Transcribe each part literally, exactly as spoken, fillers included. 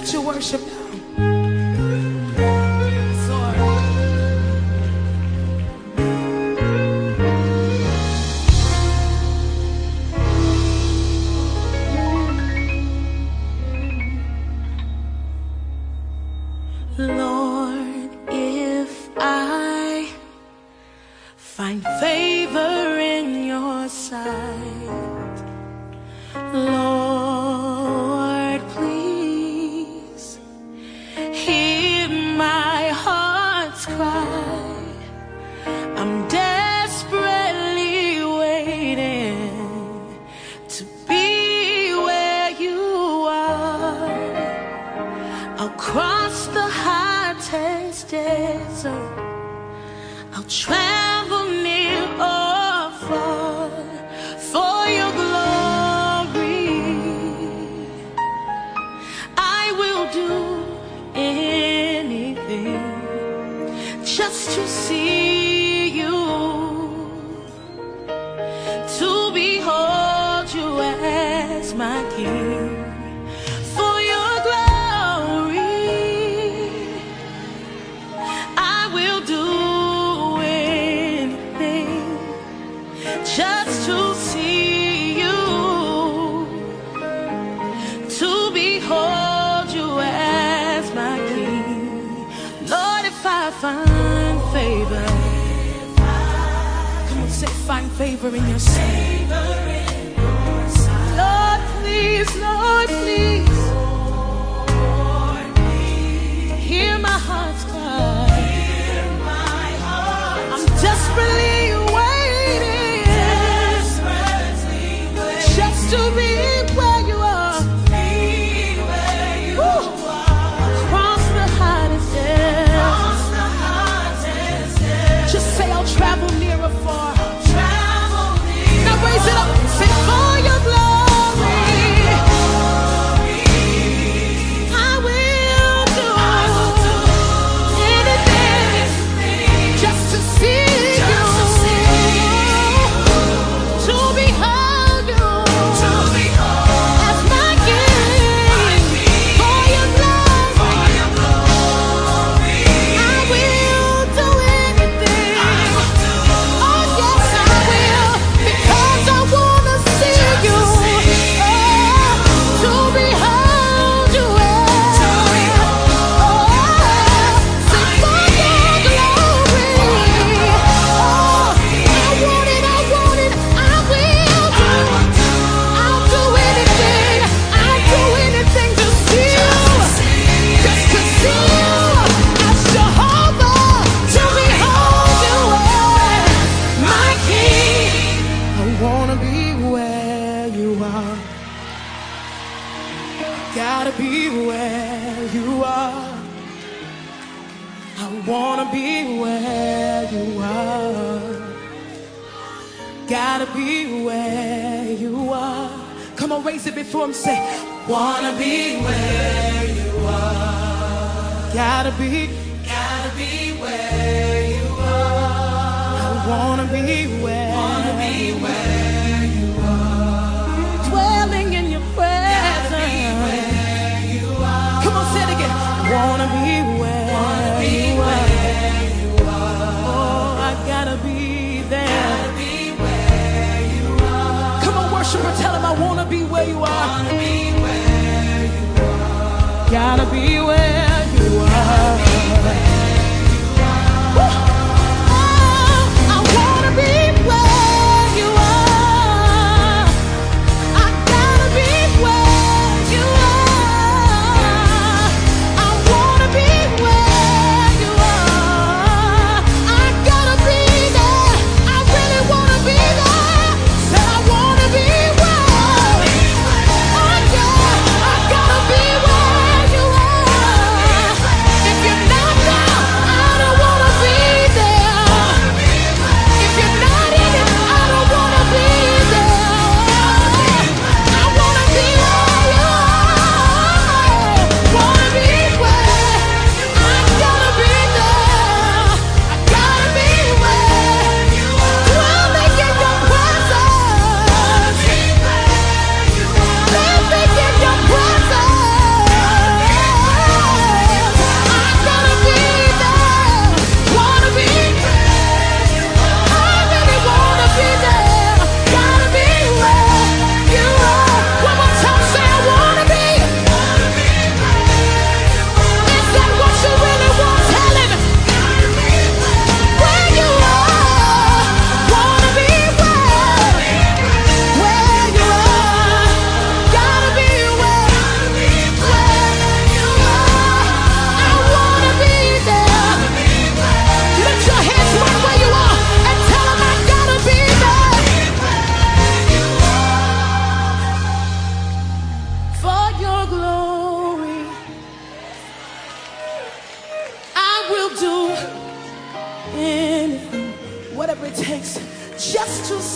Lift your worship now. Lord. Lord, if I find favor in your sight, Lord, please hear my heart's cry. I'm desperately waiting to be where you are. I'll cross the hottest desert, I'll travel near or far for your glory. I will do anything just to see you, to behold you as my King. For your glory, I will do anything just to see you, to behold you as my King. Lord, if I find favor, come on, say find favor in your sight. Lord, please, Lord, please, hear my heart's cry. I'm desperately to be where you are, Woo. Across the hottest desert, just say I'll travel near or far. Now raise it up, say for your glory, I will do anything just to see you, to behold you. Gotta be where you are. I wanna be where you are. Gotta be where you are. Come on, raise it before him, say, wanna be where you are. Gotta be, gotta be where you are. I wanna be where, wanna be where you are. Dwelling in your presence. Wanna be where, wanna be you, where are. You are. Oh, I gotta be there. Gotta be where you are. Come on, worshiper, tell him I wanna be where you are. Wanna be where you are. Gotta be where you are. Gotta be where you are. Oh, I wanna be where you are. I gotta be where you are.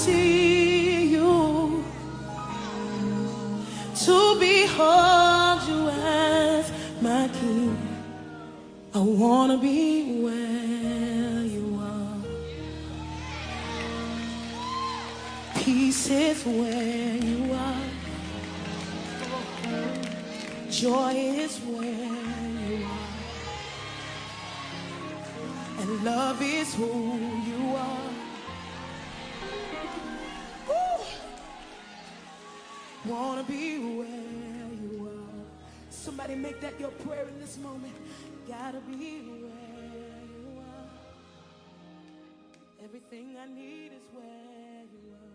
see you, to behold you as my King. I want to be where you are. Peace is where you are. Joy is where you are. And love is who you are. Woo. Wanna be where you are. Somebody make that your prayer in this moment. Gotta be where you are. Everything I need is where you are.